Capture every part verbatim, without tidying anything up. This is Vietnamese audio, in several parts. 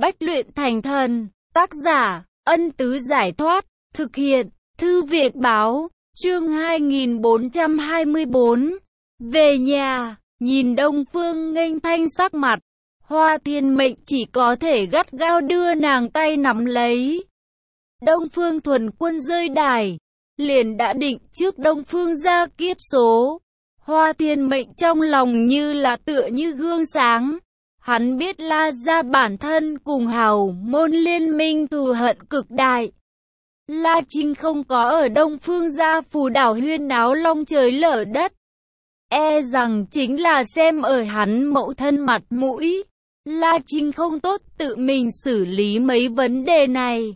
Bách luyện thành thần, tác giả, Ân Tứ Giải Thoát, thực hiện, Thư viện Báo, chương hai nghìn bốn trăm hai mươi tư. Về nhà, nhìn Đông Phương Nghênh Thanh sắc mặt, Hoa Thiên Mệnh chỉ có thể gắt gao đưa nàng tay nắm lấy. Đông Phương Thuần Quân rơi đài, liền đã định trước Đông Phương ra kiếp số. Hoa Thiên Mệnh trong lòng như là tựa như gương sáng. Hắn biết La gia bản thân cùng Hào môn liên minh thù hận cực đại. La Trinh không có ở Đông Phương gia phù đảo huyên náo long trời lở đất. E rằng chính là xem ở hắn mẫu thân mặt mũi. La Trinh không tốt tự mình xử lý mấy vấn đề này.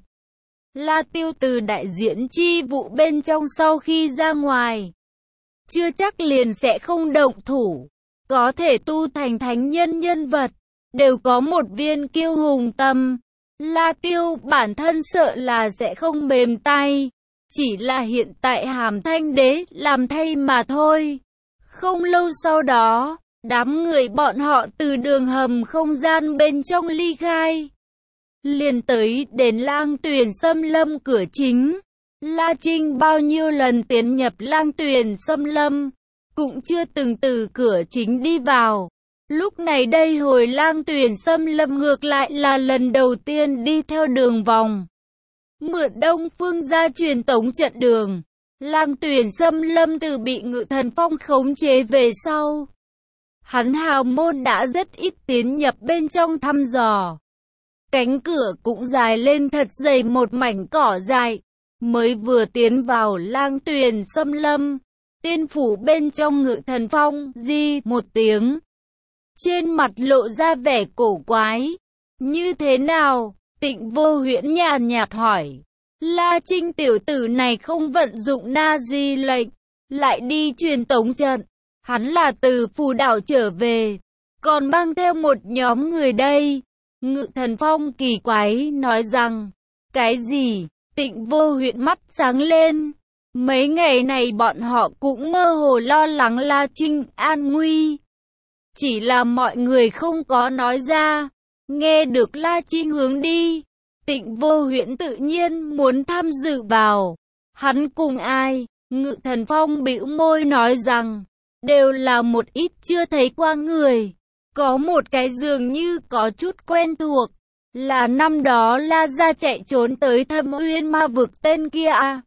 La Tiêu từ đại diện chi vụ bên trong sau khi ra ngoài, chưa chắc liền sẽ không động thủ. Có thể tu thành thánh nhân nhân vật, đều có một viên kiêu hùng tâm. La Tiêu bản thân sợ là sẽ không mềm tay, chỉ là hiện tại Hàm Thanh Đế làm thay mà thôi. Không lâu sau đó, đám người bọn họ từ đường hầm không gian bên trong ly khai, liền tới đến Lang Tuyền Xâm Lâm cửa chính. La Trinh bao nhiêu lần tiến nhập Lang Tuyền Xâm Lâm, cũng chưa từng từ cửa chính đi vào. Lúc này đây hồi Lang Tuyền Xâm Lâm ngược lại là lần đầu tiên đi theo đường vòng, mượn Đông Phương gia truyền tống trận đường. Lang Tuyền Xâm Lâm từ bị Ngự Thần Phong khống chế về sau, hắn Hào môn đã rất ít tiến nhập bên trong thăm dò. Cánh cửa cũng dài lên thật dày một mảnh cỏ dại. Mới vừa tiến vào Lang Tuyền Xâm Lâm, tiên phủ bên trong Ngự Thần Phong di một tiếng, trên mặt lộ ra vẻ cổ quái. Như thế nào? Tịnh Vô Huyễn nhàn nhạt hỏi. La Trinh tiểu tử này không vận dụng na di lệnh, lại đi truyền tống trận. Hắn là từ phù đảo trở về, còn mang theo một nhóm người đây. Ngự Thần Phong kỳ quái nói rằng. Cái gì? Tịnh Vô Huyễn mắt sáng lên. Mấy ngày này bọn họ cũng mơ hồ lo lắng La Trinh an nguy, chỉ là mọi người không có nói ra. Nghe được La Trinh hướng đi, Tịnh Vô Huyễn tự nhiên muốn tham dự vào. Hắn cùng ai? Ngự Thần Phong bĩu môi nói rằng, đều là một ít chưa thấy qua người. Có một cái dường như có chút quen thuộc, là năm đó La gia chạy trốn tới Thâm Uyên Ma vực tên kia à.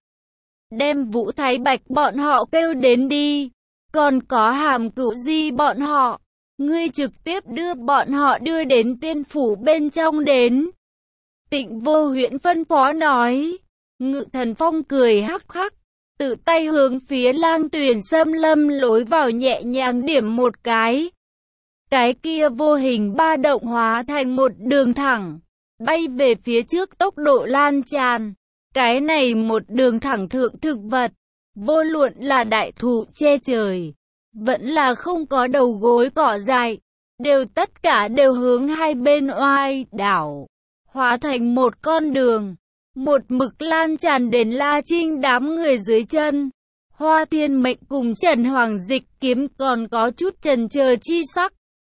Đem Vũ Thái Bạch bọn họ kêu đến đi. Còn có Hàm Cửu Di bọn họ, ngươi trực tiếp đưa bọn họ đưa đến tiên phủ bên trong đến. Tịnh Vô Huyễn phân phó nói. Ngự Thần Phong cười hắc hắc, tự tay hướng phía Lang Tuyền Xâm Lâm lối vào nhẹ nhàng điểm một cái. Cái kia vô hình ba động hóa thành một đường thẳng, bay về phía trước tốc độ lan tràn. Cái này một đường thẳng thượng thực vật, vô luận là đại thụ che trời, vẫn là không có đầu gối cỏ dại, đều tất cả đều hướng hai bên oai đảo, hóa thành một con đường, một mực lan tràn đến La Trinh đám người dưới chân. Hoa Thiên Mệnh cùng Trần Hoàng Dịch Kiếm còn có chút chần chờ chi sắc.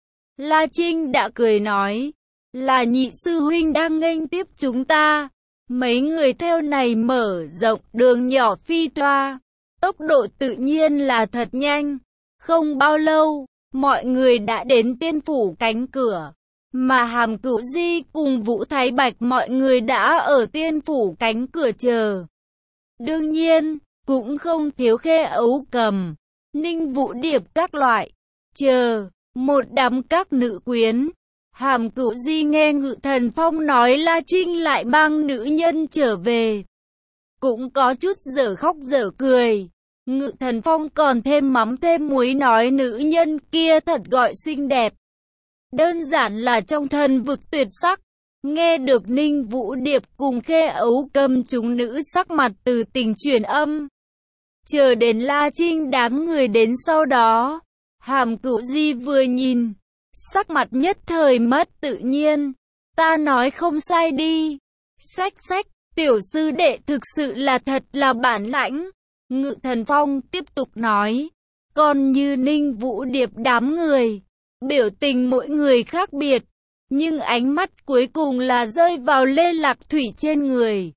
La Trinh đã cười nói, là nhị sư huynh đang nghênh tiếp chúng ta. Mấy người theo này mở rộng đường nhỏ phi toa, tốc độ tự nhiên là thật nhanh. Không bao lâu, mọi người đã đến tiên phủ cánh cửa, mà Hàm Cửu Di cùng Vũ Thái Bạch mọi người đã ở tiên phủ cánh cửa chờ. Đương nhiên, cũng không thiếu Khê Ấu Cầm, Ninh Vũ Điệp các loại, chờ một đám các nữ quyến. Hàm Cửu Di nghe Ngự Thần Phong nói La Trinh lại mang nữ nhân trở về, cũng có chút dở khóc dở cười. Ngự Thần Phong còn thêm mắm thêm muối nói nữ nhân kia thật gọi xinh đẹp, đơn giản là trong thần vực tuyệt sắc. Nghe được Ninh Vũ Điệp cùng Khê Ấu Cầm chúng nữ sắc mặt từ tình chuyển âm. Chờ đến La Trinh đám người đến sau đó, Hàm Cửu Di vừa nhìn, sắc mặt nhất thời mất tự nhiên. Ta nói không sai đi. Xách xách, tiểu sư đệ thực sự là thật là bản lãnh. Ngự Thần Phong tiếp tục nói. Còn như Ninh Vũ Điệp đám người, biểu tình mỗi người khác biệt. nhưng ánh mắt cuối cùng là rơi vào Lê Lạc Thủy trên người.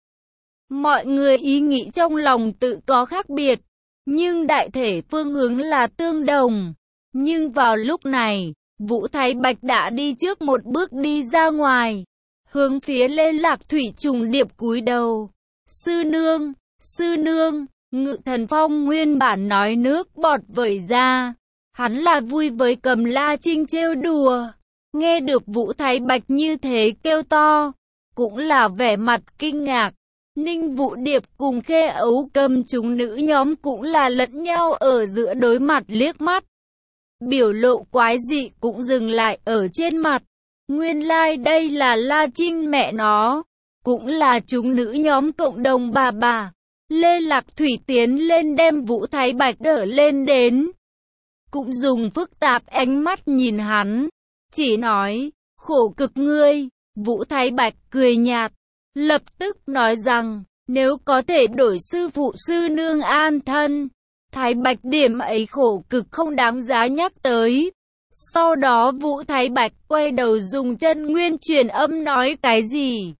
Mọi người ý nghĩ trong lòng tự có khác biệt, nhưng đại thể phương hướng là tương đồng. Nhưng vào lúc này, Vũ Thái Bạch đã đi trước một bước đi ra ngoài, hướng phía Lê Lạc Thủy trùng điệp cúi đầu. Sư nương, sư nương, Ngự Thần Phong nguyên bản nói nước bọt vẩy ra. Hắn là vui với Cầm La Trinh trêu đùa. Nghe được Vũ Thái Bạch như thế kêu to, cũng là vẻ mặt kinh ngạc. Ninh Vũ Điệp cùng Khê Ấu Cầm chúng nữ nhóm cũng là lẫn nhau ở giữa đối mặt liếc mắt. Biểu lộ quái dị cũng dừng lại ở trên mặt. Nguyên lai like đây là La Trinh mẹ nó, cũng là chúng nữ nhóm cộng đồng bà bà. Lê Lạc Thủy tiến lên đem Vũ Thái Bạch đỡ lên đến, cũng dùng phức tạp ánh mắt nhìn hắn, chỉ nói, khổ cực ngươi. Vũ Thái Bạch cười nhạt, lập tức nói rằng, nếu có thể đổi sư phụ sư nương an thân, Thái Bạch điểm ấy khổ cực không đáng giá nhắc tới. Sau đó Vũ Thái Bạch quay đầu dùng chân nguyên truyền âm nói cái gì.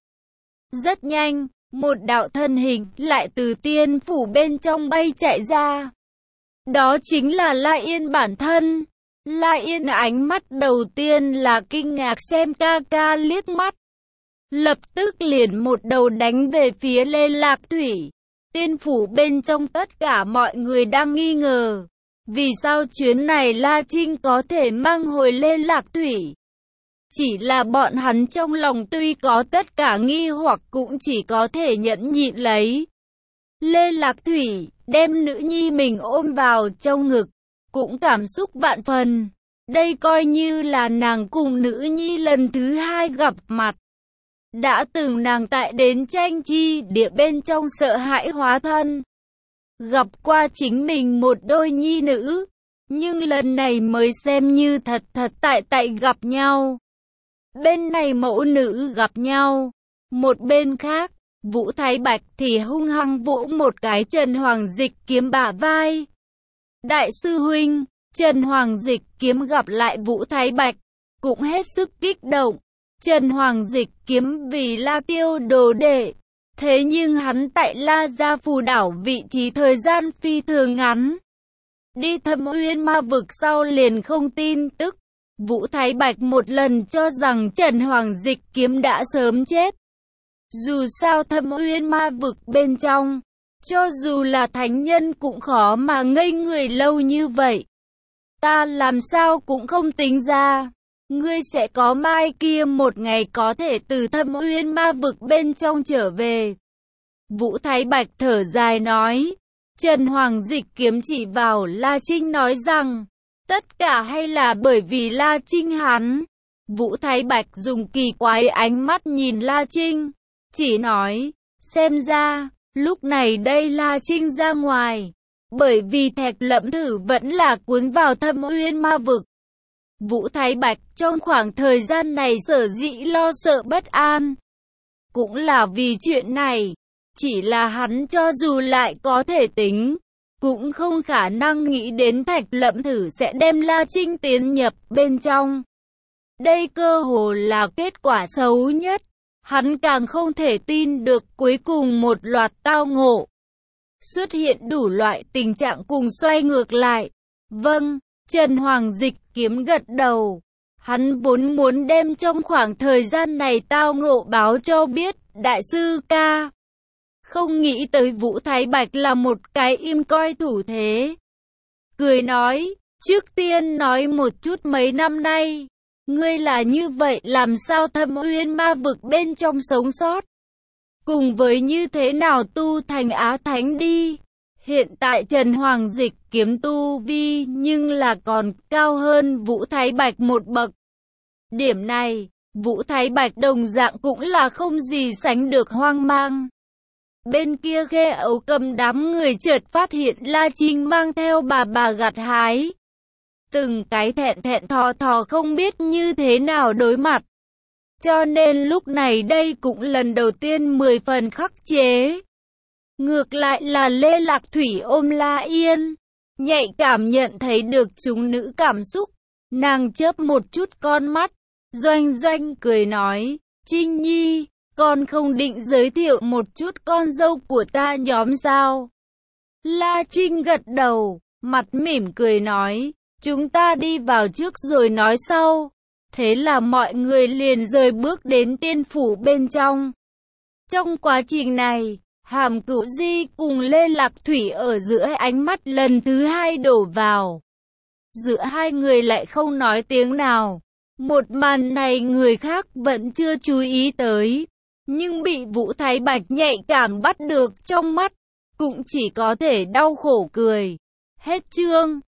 Rất nhanh, một đạo thân hình lại từ tiên phủ bên trong bay chạy ra. Đó chính là La Yên bản thân. La Yên ánh mắt đầu tiên là kinh ngạc xem ca ca liếc mắt, lập tức liền một đầu đánh về phía Lê Lạc Thủy. Tiên phủ bên trong tất cả mọi người đang nghi ngờ, vì sao chuyến này La Trinh có thể mang hồi Lê Lạc Thủy. Chỉ là bọn hắn trong lòng tuy có tất cả nghi hoặc cũng chỉ có thể nhẫn nhịn lấy. Lê Lạc Thủy đem nữ nhi mình ôm vào trong ngực, cũng cảm xúc vạn phần. Đây coi như là nàng cùng nữ nhi lần thứ hai gặp mặt. Đã từng nàng tại đến tranh chi địa bên trong sợ hãi hóa thân, gặp qua chính mình một đôi nhi nữ, nhưng lần này mới xem như thật thật tại tại gặp nhau. Bên này mẫu nữ gặp nhau, một bên khác, Vũ Thái Bạch thì hung hăng vỗ một cái Trần Hoàng Dịch Kiếm bả vai. Đại sư huynh, Trần Hoàng Dịch Kiếm gặp lại Vũ Thái Bạch, cũng hết sức kích động. Trần Hoàng Dịch Kiếm vì La Tiêu đồ đệ, thế nhưng hắn tại La Gia Phù Đảo vị trí thời gian phi thường ngắn. Đi Thâm Uyên Ma Vực sau liền không tin tức. Vũ Thái Bạch một lần cho rằng Trần Hoàng Dịch Kiếm đã sớm chết. Dù sao Thâm Uyên Ma Vực bên trong, cho dù là thánh nhân cũng khó mà ngây người lâu như vậy. Ta làm sao cũng không tính ra, ngươi sẽ có mai kia một ngày có thể từ Thâm Uyên Ma Vực bên trong trở về. Vũ Thái Bạch thở dài nói. Trần Hoàng Dịch Kiếm chỉ vào La Trinh nói rằng, tất cả hay là bởi vì La Trinh hắn. Vũ Thái Bạch dùng kỳ quái ánh mắt nhìn La Trinh, chỉ nói, xem ra, lúc này đây La Trinh ra ngoài, bởi vì Thạch Lẫm Thử vẫn là cuốn vào Thâm Uyên Ma Vực. Vũ Thái Bạch trong khoảng thời gian này sở dĩ lo sợ bất an, cũng là vì chuyện này. Chỉ là hắn cho dù lại có thể tính, cũng không khả năng nghĩ đến Thạch Lẫm Thử sẽ đem La Trinh tiến nhập bên trong. Đây cơ hồ là kết quả xấu nhất. Hắn càng không thể tin được cuối cùng một loạt tao ngộ, xuất hiện đủ loại tình trạng cùng xoay ngược lại. Vâng, Trần Hoàng Dịch Kiếm gật đầu. Hắn vốn muốn đem trong khoảng thời gian này tao ngộ báo cho biết đại sư ca. Không nghĩ tới Vũ Thái Bạch là một cái im coi thủ thế. Cười nói, trước tiên nói một chút mấy năm nay, ngươi là như vậy làm sao Thâm Uyên Ma Vực bên trong sống sót? Cùng với như thế nào tu thành Á Thánh đi? Hiện tại Trần Hoàng Dịch Kiếm tu vi nhưng là còn cao hơn Vũ Thái Bạch một bậc. Điểm này, Vũ Thái Bạch đồng dạng cũng là không gì sánh được hoang mang. Bên kia Khê Ấu Cầm đám người chợt phát hiện La Trinh mang theo bà bà gặt hái. Từng cái thẹn thẹn thò thò không biết như thế nào đối mặt. Cho nên lúc này đây cũng lần đầu tiên mười phần khắc chế. Ngược lại là Lê Lạc Thủy ôm La Yên, nhạy cảm nhận thấy được chúng nữ cảm xúc. Nàng chớp một chút con mắt, Doanh Doanh cười nói, Trinh Nhi, con không định giới thiệu một chút con dâu của ta nhóm sao? La Trinh gật đầu, mặt mỉm cười nói, chúng ta đi vào trước rồi nói sau. Thế là mọi người liền rời bước đến tiên phủ bên trong. Trong quá trình này, Hàm Cửu Di cùng Lê Lạc Thủy ở giữa ánh mắt lần thứ hai đổ vào. Giữa hai người lại không nói tiếng nào. Một màn này người khác vẫn chưa chú ý tới, nhưng bị Vũ Thái Bạch nhạy cảm bắt được trong mắt, cũng chỉ có thể đau khổ cười. Hết chương.